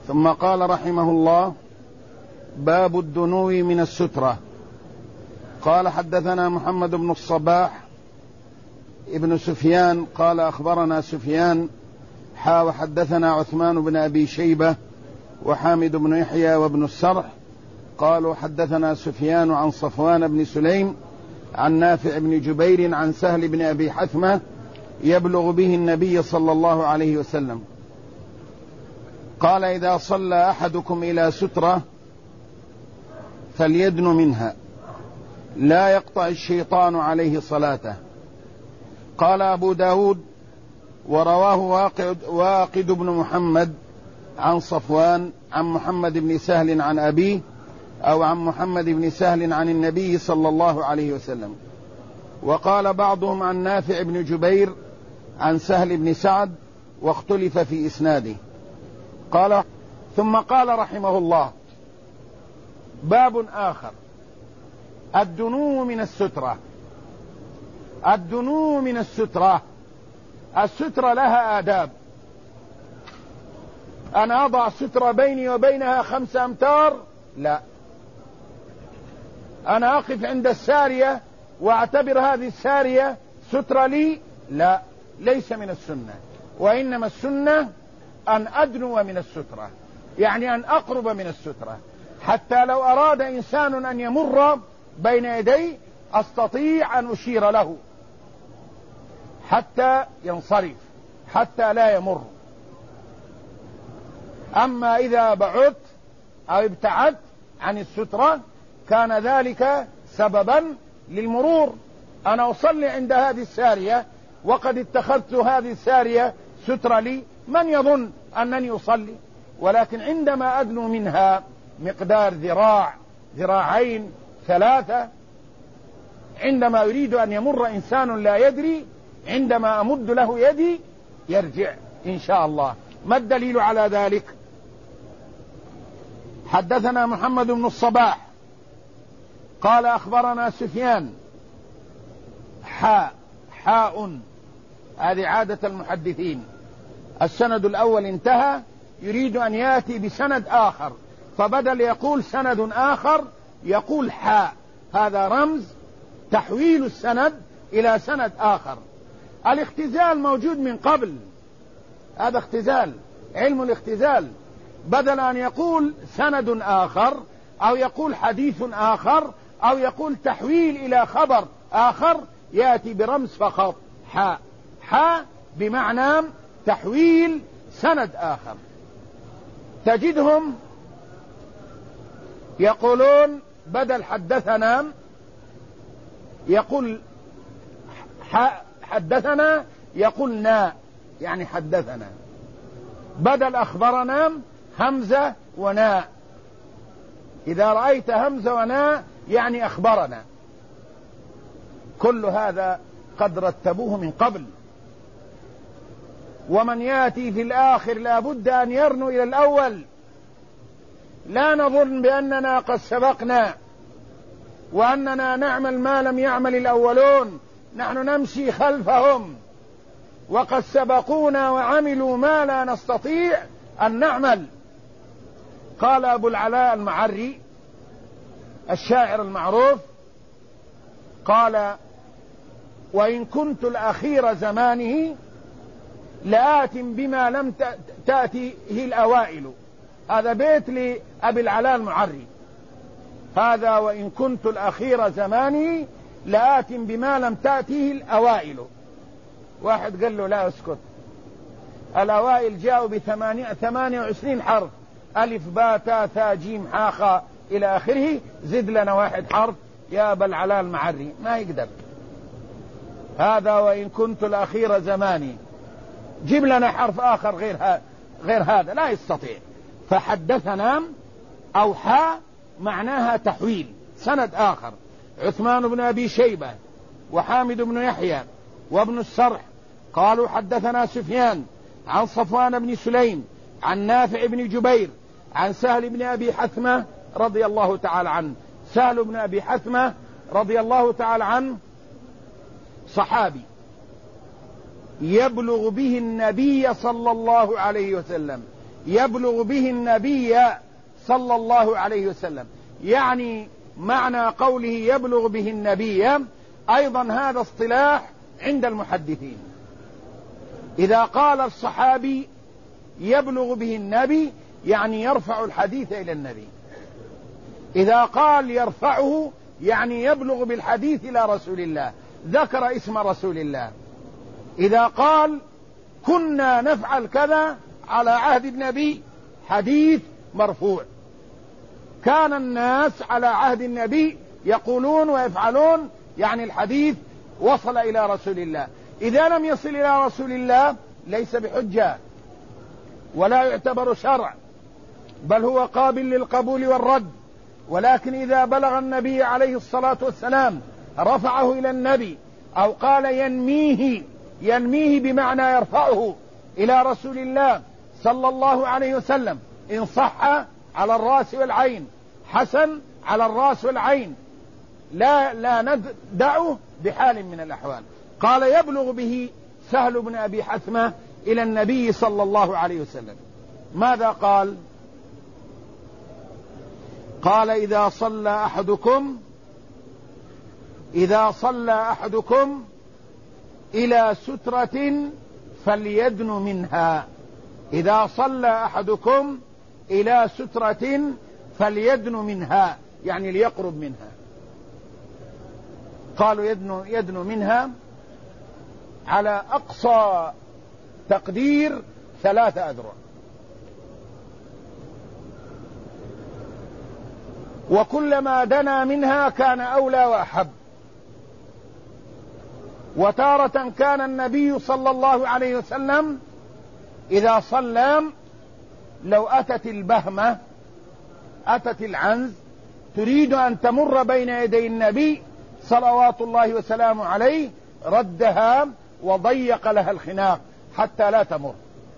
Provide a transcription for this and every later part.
ثم قال رحمه الله: باب الدنو من السترة. قال: حدثنا محمد بن الصباح ابن سفيان قال: أخبرنا سفيان وحدثنا عثمان بن أبي شيبة وحامد بن يحيى وابن السرح قالوا: حدثنا سفيان عن صفوان بن سليم عن نافع بن جبير عن سهل بن أبي حثمة يبلغ به النبي صلى الله عليه وسلم قال: إذا صلى أحدكم إلى سترة فليدن منها لا يقطع الشيطان عليه صلاته. قال أبو داود: ورواه واقد بن محمد عن صفوان عن محمد بن سهل عن أبيه أو عن محمد بن سهل عن النبي صلى الله عليه وسلم. وقال بعضهم عن نافع بن جبير عن سهل بن سعد واختلف في إسناده. قال: ثم قال رحمه الله: باب آخر: الدنو من السترة. الدنو من السترة. السترة لها آداب. أنا أضع سترة بيني وبينها 5 أمتار؟ لا. أنا أقف عند السارية وأعتبر هذه السارية سترة لي؟ لا، ليس من السنة. وإنما السنة أن أدنو من السترة، يعني أن أقرب من السترة، حتى لو أراد إنسان أن يمر بين يدي أستطيع أن أشير له حتى ينصرف، حتى لا يمر. أما إذا بعدت أو ابتعدت عن السترة كان ذلك سببا للمرور. أنا أصلي عند هذه السارية وقد اتخذت هذه السارية سترة لي، من يظن أنني أصلي؟ ولكن عندما أدنو منها مقدار ذراع، ذراعين، 3، عندما يريد أن يمر إنسان لا يدري، عندما أمد له يدي يرجع إن شاء الله. ما الدليل على ذلك؟ حدثنا محمد بن الصباح قال: أخبرنا سفيان حاء. هذه عادة المحدثين، السند الأول انتهى، يريد أن يأتي بسند آخر، فبدل يقول سند آخر يقول حاء. هذا رمز تحويل السند إلى سند آخر. الاختزال موجود من قبل، هذا اختزال، علم الاختزال. بدل أن يقول سند آخر أو يقول حديث آخر أو يقول تحويل إلى خبر آخر، يأتي برمز فقط حاء بمعنى تحويل سند آخر. تجدهم يقولون بدل حدثنا يقول حدثنا يقول نا، يعني حدثنا. بدل أخبرنا همزة وناء. إذا رأيت همزة وناء يعني أخبرنا. كل هذا قد رتبوه من قبل. ومن يأتي في الآخر لا بد أن يرنو إلى الأول. لا نظن بأننا قد سبقنا وأننا نعمل ما لم يعمل الأولون، نحن نمشي خلفهم، وقد سبقونا وعملوا ما لا نستطيع أن نعمل. قال أبو العلاء المعري الشاعر المعروف، قال: وإن كنت الأخير زمانه لآت بما لم تأته الأوائل. هذا بيت لأبي العلاء المعري، هذا: وإن كنت الأخير زمانه لآت بما لم تأته الأوائل. واحد قال له: لا اسكت، الأوائل جاءوا ب28 حرف، ألف باء تاء ثاء جيم حاء خاء إلى آخره، زد لنا 1 حرف يا أبا العلاء المعري. ما يقدر. هذا وإن كنت الأخير زماني، جيب لنا حرف آخر غير هذا، لا يستطيع. فحدثنا أو حاء معناها تحويل سند آخر. عثمان بن أبي شيبة وحامد بن يحيى وابن السرح قالوا: حدثنا سفيان عن صفوان بن سليم عن نافع بن جبير عن سهل بن أبي حثمة رضي الله تعالى عنه. سهل بن أبي حثمة رضي الله تعالى عنه صحابي يبلغ به النبي صلى الله عليه وسلم، يبلغ به النبي صلى الله عليه وسلم. يعني معنى قوله يبلغ به النبي أيضا هذا اصطلاح عند المحدثين. إذا قال الصحابي يبلغ به النبي يعني يرفع الحديث إلى النبي. إذا قال يرفعه يعني يبلغ بالحديث إلى رسول الله، ذكر اسم رسول الله. إذا قال كنا نفعل كذا على عهد النبي، حديث مرفوع. كان الناس على عهد النبي يقولون ويفعلون، يعني الحديث وصل إلى رسول الله. إذا لم يصل إلى رسول الله ليس بحجة ولا يعتبر شرع، بل هو قابل للقبول والرد. ولكن إذا بلغ النبي عليه الصلاة والسلام رفعه إلى النبي، أو قال ينميه بمعنى يرفعه إلى رسول الله صلى الله عليه وسلم، إن صح على الرأس والعين، حسن على الرأس والعين، لا ندعه بحال من الأحوال. قال يبلغ به سهل بن أبي حثمة إلى النبي صلى الله عليه وسلم. ماذا قال؟ قال إذا صلى أحدكم إلى سترة فليدن منها. إذا صلى أحدكم إلى سترة فليدن منها، يعني ليقرب منها. قالوا يدن منها على أقصى تقدير 3 أذرع. وكلما دنا منها كان أولى وأحب. وتارة كان النبي صلى الله عليه وسلم إذا صلى لو أتت البهمة، أتت العنز تريد أن تمر بين يدي النبي صلوات الله وسلامه عليه، ردها وضيق لها الخناق حتى لا تمر،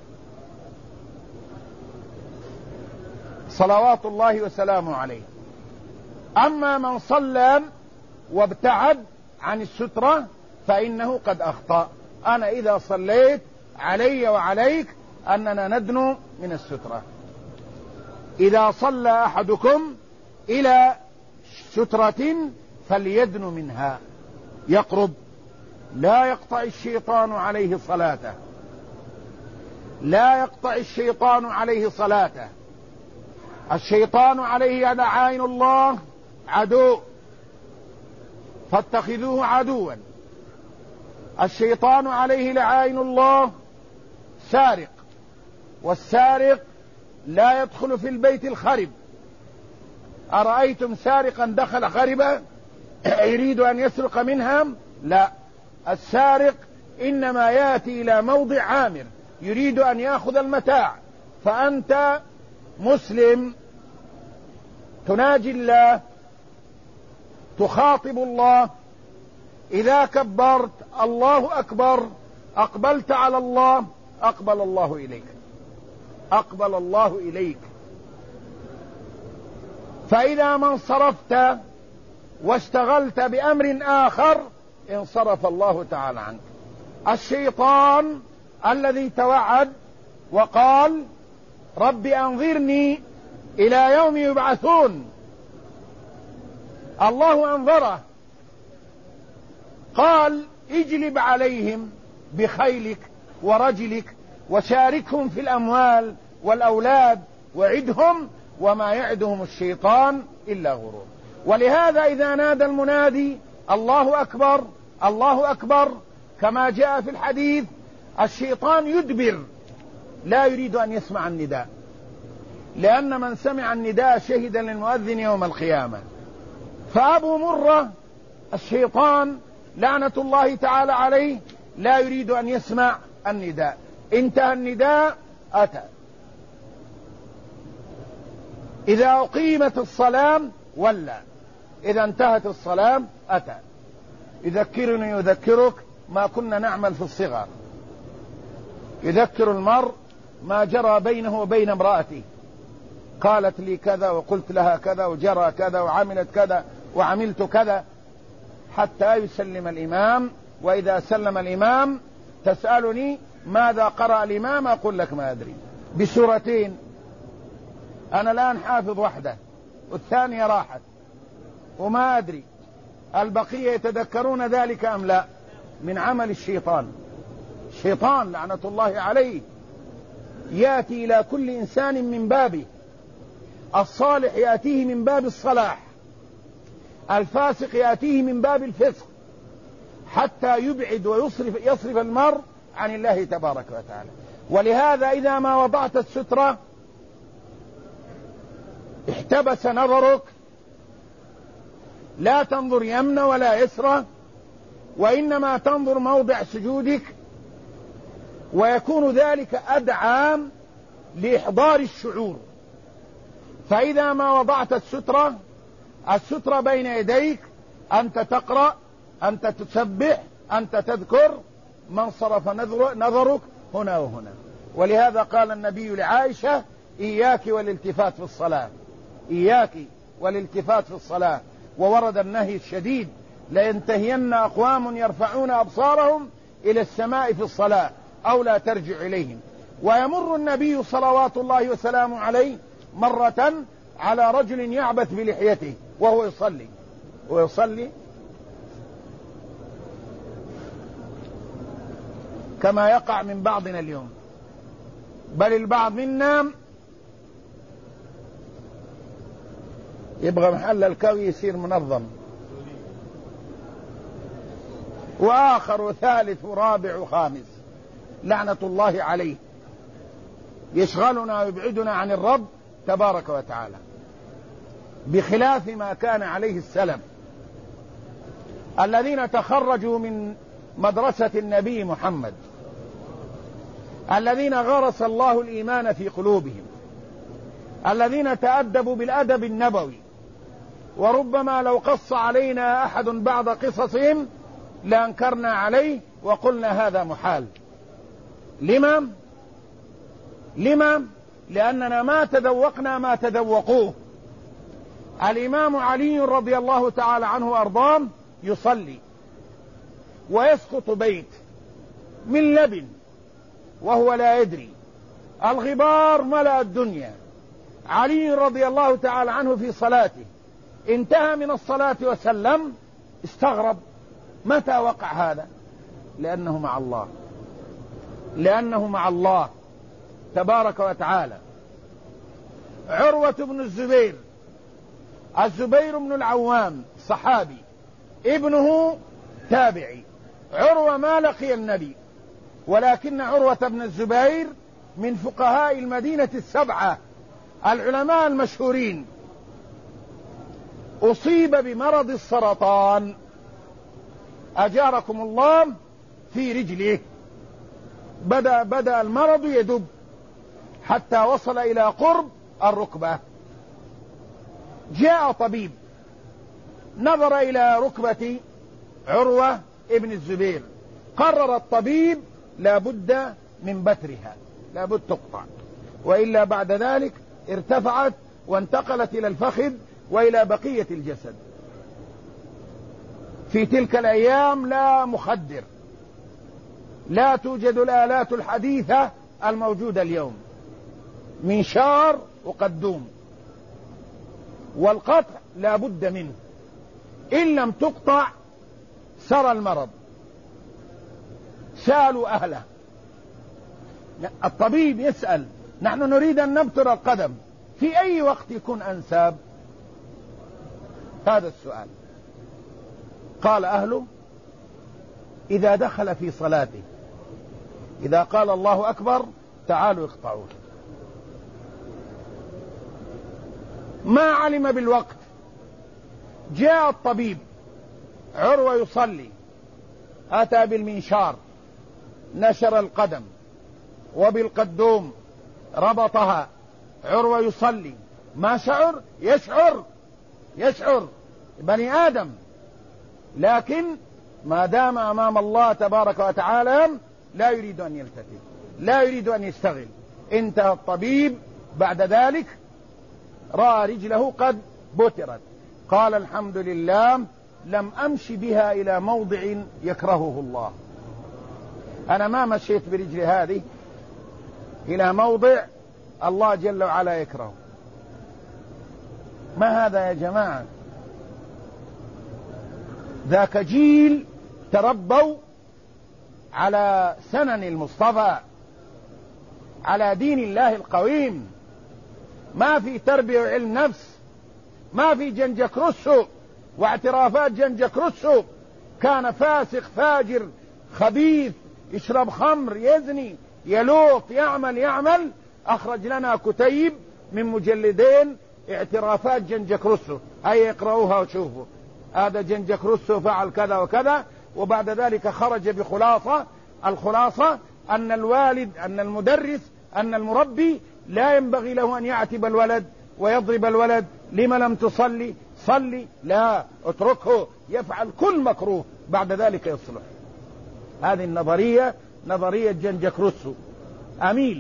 صلوات الله وسلامه عليه. أما من صلى وابتعد عن السترة فإنه قد أخطأ. أنا إذا صليت علي وعليك أننا ندنو من السترة. إذا صلى أحدكم إلى سترة فليدن منها، يقرب، لا يقطع الشيطان عليه صلاته، لا يقطع الشيطان عليه صلاته. الشيطان عليه لعائن الله عدو فاتخذوه عدوا. الشيطان عليه لعائن الله سارق، والسارق لا يدخل في البيت الخرب. أرأيتم سارقا دخل خربة يريد أن يسرق منها؟ لا، السارق إنما يأتي إلى موضع عامر يريد أن يأخذ المتاع. فأنت مسلم تناجي الله، تخاطب الله، إذا كبرت الله أكبر أقبلت على الله، أقبل الله إليك، أقبل الله إليك. فإذا ما انصرفت واشتغلت بأمر آخر انصرف الله تعالى عنك. الشيطان الذي توعد وقال رب أنظرني إلى يوم يبعثون، الله أنظره، قال اجلب عليهم بخيلك ورجلك وشاركهم في الأموال والأولاد وعدهم وما يعدهم الشيطان إلا غرور. ولهذا إذا نادى المنادي الله أكبر الله أكبر كما جاء في الحديث، الشيطان يدبر لا يريد أن يسمع النداء، لأن من سمع النداء شهد للمؤذن يوم القيامة. فأبو مرة الشيطان لعنة الله تعالى عليه لا يريد أن يسمع النداء. انتهى النداء أتى. إذا أقيمت الصلاة ولى، إذا انتهت الصلاة أتى. يذكرني يذكرك ما كنا نعمل في الصغر، يذكر المرء ما جرى بينه وبين امرأته، قالت لي كذا وقلت لها كذا وجرى كذا وعملت كذا وعملت كذا، حتى يسلم الإمام. وإذا سلم الإمام تسألني ماذا قرأ الإمام، أقول لك ما أدري، بسورتين، أنا الآن حافظ واحدة والثانية راحت وما أدري البقية يتذكرون ذلك أم لا، من عمل الشيطان. الشيطان لعنة الله عليه يأتي إلى كل إنسان من بابه، الصالح يأتيه من باب الصلاح، الفاسق يأتيه من باب الفسق، حتى يبعد ويصرف المرء عن الله تبارك وتعالى. ولهذا إذا ما وضعت السترة احتبس نظرك، لا تنظر يمنى ولا يسرى، وإنما تنظر موضع سجودك، ويكون ذلك أدعى لإحضار الشعور. فإذا ما وضعت السترة بين يديك، أنت تقرأ، أنت تسبح، أنت تذكر، من صرف نظرك هنا وهنا. ولهذا قال النبي لعائشة: إياك والالتفات في الصلاة، إياك والالتفات في الصلاة. وورد النهي الشديد: لينتهين أقوام يرفعون أبصارهم إلى السماء في الصلاة أو لا ترجع إليهم. ويمر النبي صلوات الله وسلامه عليه مرة على رجل يعبث بلحيته وهو يصلي كما يقع من بعضنا اليوم، بل البعض منا يبغى محل الكوي يصير منظم، وآخر وثالث ورابع وخامس، لعنة الله عليه، يشغلنا ويبعدنا عن الرب تبارك وتعالى، بخلاف ما كان عليه السلف الذين تخرجوا من مدرسة النبي محمد، الذين غرس الله الإيمان في قلوبهم، الذين تأدبوا بالأدب النبوي. وربما لو قص علينا أحد بعض قصصهم لأنكرنا عليه وقلنا هذا محال. لما؟ لأننا ما تذوقنا ما تذوقوه. الإمام علي رضي الله تعالى عنه وأرضاه يصلي ويسقط بيت من لبن وهو لا يدري، الغبار ملأ الدنيا. علي رضي الله تعالى عنه في صلاته انتهى من الصلاة وسلم، استغرب متى وقع هذا؟ لأنه مع الله تبارك وتعالى. عروة بن الزبير بن العوام صحابي، ابنه تابعي. عروة ما لقي النبي، ولكن عروة بن الزبير من فقهاء المدينة السبعة العلماء المشهورين، أصيب بمرض السرطان أجاركم الله في رجله، بدأ المرض يدب حتى وصل إلى قرب الركبة. جاء طبيب نظر إلى ركبة عروة ابن الزبير، قرر الطبيب لابد من بترها، لابد تقطع، وإلا بعد ذلك ارتفعت وانتقلت إلى الفخذ وإلى بقية الجسد. في تلك الأيام لا مخدر، لا توجد الآلات الحديثة الموجودة اليوم، منشار وقدوم، والقطع لا بد منه، إن لم تقطع سرى المرض. سألوا أهله، الطبيب يسأل: نحن نريد أن نبتر القدم، في أي وقت يكون أنساب؟ هذا السؤال. قال أهله: إذا دخل في صلاته، إذا قال الله أكبر تعالوا اقطعوه. ما علم بالوقت، جاء الطبيب، عروة يصلي، أتى بالمنشار، نشر القدم وبالقدوم ربطها. عروة يصلي، ما شعر؟ يشعر بني آدم، لكن ما دام أمام الله تبارك وتعالى لا يريد أن يلتفت، لا يريد أن يستغل. انتهى الطبيب بعد ذلك، رأى رجله قد بترت، قال: الحمد لله لم أمشي بها إلى موضع يكرهه الله. أنا ما مشيت برجلي هذه إلى موضع الله جل وعلا يكره. ما هذا يا جماعة؟ ذاك جيل تربوا على سنن المصطفى، على دين الله القويم، ما في تربية وعلم نفس، ما في جنجك رسو واعترافات جنجك رسو. كان فاسق فاجر خبيث، يشرب خمر، يزني، يلوط، يعمل. أخرج لنا كتيب من مجلدين اعترافات جنجك رسو، هيا اقرأوها وشوفوا هذا جنجك رسو فعل كذا وكذا. وبعد ذلك خرج بخلاصة، الخلاصة أن الوالد، أن المدرس، أن المربي لا ينبغي له أن يعتب الولد ويضرب الولد. لما لم تصلي؟ صلي. لا، اتركه يفعل كل مكروه، بعد ذلك يصلح. هذه النظرية نظرية جنجك رسو أميل.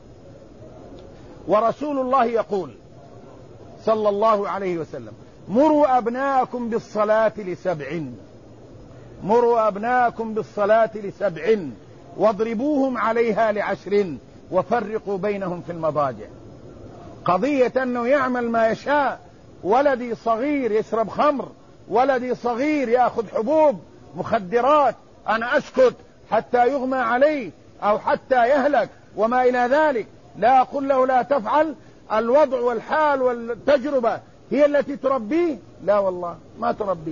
ورسول الله يقول صلى الله عليه وسلم: مروا أبناءكم بالصلاة ل7، مروا أبناءكم بالصلاة ل7 واضربوهم عليها ل10 وفرقوا بينهم في المضاجع. قضية أنه يعمل ما يشاء، ولدي صغير يشرب خمر، ولدي صغير يأخذ حبوب مخدرات، أنا أسكت حتى يغمى عليه أو حتى يهلك وما إلى ذلك. لا أقول له لا تفعل، الوضع والحال والتجربة هي التي تربيه. لا والله ما تربيه.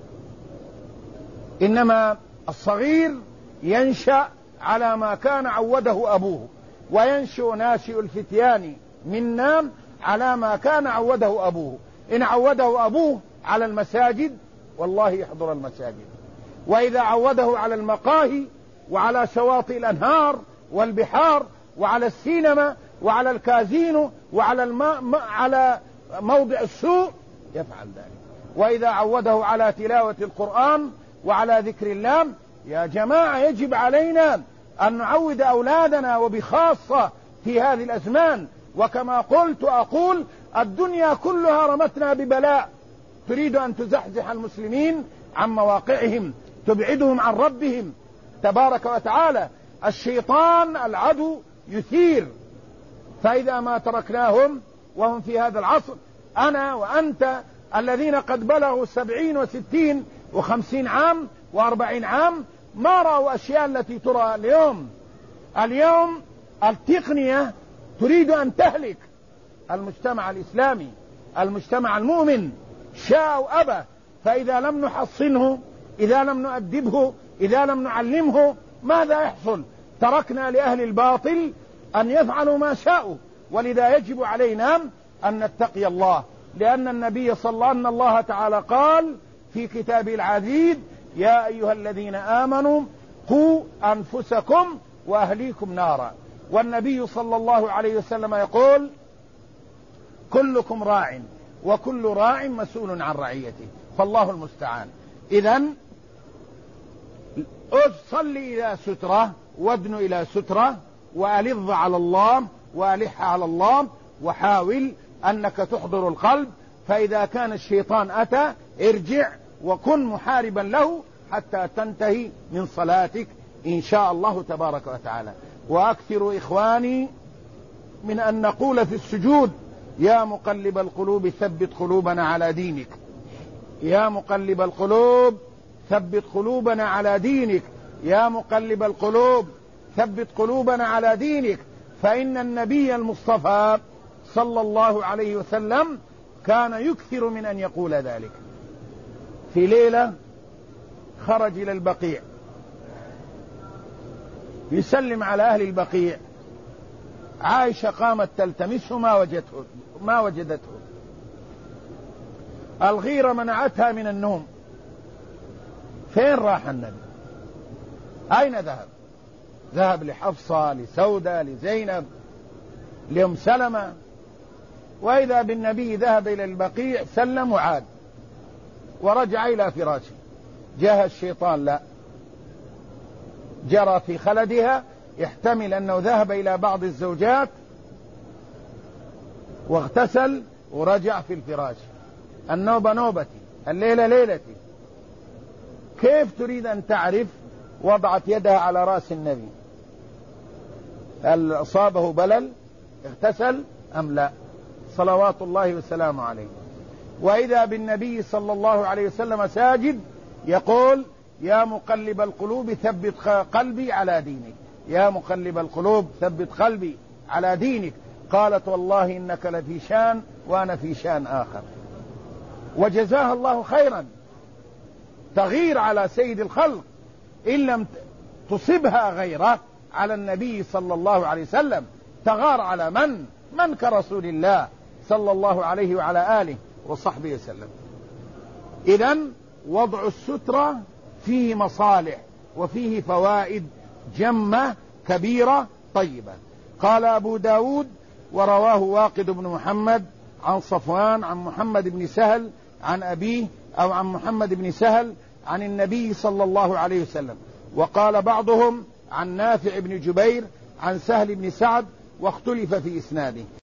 إنما الصغير ينشأ على ما كان عوده أبوه، وينشأ ناشئ الفتيان منا على ما كان عوده أبوه. إن عوده أبوه على المساجد والله يحضر المساجد، وإذا عوده على المقاهي وعلى شواطئ الأنهار والبحار وعلى السينما وعلى الكازينو وعلى على موضع السوء يفعل ذلك. وإذا عوده على تلاوة القرآن وعلى ذكر الله، يا جماعة يجب علينا أن نعود أولادنا، وبخاصة في هذه الأزمان. وكما قلت أقول: الدنيا كلها رمتنا ببلاء، تريد أن تزحزح المسلمين عن مواقعهم، تبعدهم عن ربهم تبارك وتعالى. الشيطان العدو يثير، فإذا ما تركناهم وهم في هذا العصر، أنا وأنت الذين قد بلغوا 70 و60 و50 عام و40 عام، ما رأوا أشياء التي ترى اليوم. اليوم التقنية تريد أن تهلك المجتمع الإسلامي، المجتمع المؤمن، شاء أو أبى. فإذا لم نحصنه، إذا لم نؤدبه، إذا لم نعلمه، ماذا يحصل؟ تركنا لأهل الباطل أن يفعلوا ما شاءوا. ولذا يجب علينا أن نتقي الله، لأن النبي صلى الله عليه وسلم، الله تعالى قال في كتابه العزيز: يا أيها الذين آمنوا قوا أنفسكم وأهليكم نارا. والنبي صلى الله عليه وسلم يقول: كلكم راع وكل راع مسؤول عن رعيته. فالله المستعان. إذن صل إلى سترة، وادن إلى سترة، وألظ على الله، وألح على الله، وحاول أنك تحضر القلب. فإذا كان الشيطان أتى ارجع وكن محاربا له حتى تنتهي من صلاتك إن شاء الله تبارك وتعالى. وأكثر إخواني من أن نقول في السجود: يا مقلب القلوب ثبت قلوبنا على دينك، يا مقلب القلوب ثبت قلوبنا على دينك، يا مقلب القلوب ثبت قلوبنا على دينك. فإن النبي المصطفى صلى الله عليه وسلم كان يكثر من أن يقول ذلك. في ليلة خرج إلى البقيع يسلم على أهل البقيع، عائشة قامت تلتمسه ما وجدته. الغيرة منعتها من النوم. فين راح النبي؟ أين ذهب؟ ذهب لحفصة، لسودة، لزينب، لأم سلمة. وإذا بالنبي ذهب إلى البقيع، سلم وعاد ورجع إلى فراشه. جاء الشيطان، لا، جرى في خلدها، يحتمل أنه ذهب إلى بعض الزوجات واغتسل ورجع في الفراش. النوبة نوبتي، الليلة ليلتي. كيف تريد أن تعرف؟ وضعت يدها على رأس النبي. هل أصابه بلل؟ اغتسل أم لا، صلوات الله وسلامه عليه. وإذا بالنبي صلى الله عليه وسلم ساجد يقول: يا مقلب القلوب ثبت قلبي على دينك، يا مقلب القلوب ثبت قلبي على دينك. قالت: والله إنك لفي شان وأنا في شان آخر. وجزاها الله خيرا، تغير على سيد الخلق إن لم تصبها غيره على النبي صلى الله عليه وسلم، تغار على من كرسول الله صلى الله عليه وعلى آله وصحبه وسلم. إذن وضع السترة فيه مصالح وفيه فوائد جمة كبيرة طيبة. قال أبو داود: ورواه واقد بن محمد عن صفوان عن محمد بن سهل عن أبيه أو عن محمد بن سهل عن النبي صلى الله عليه وسلم. وقال بعضهم عن نافع بن جبير عن سهل بن سعد، واختلف في إسناده.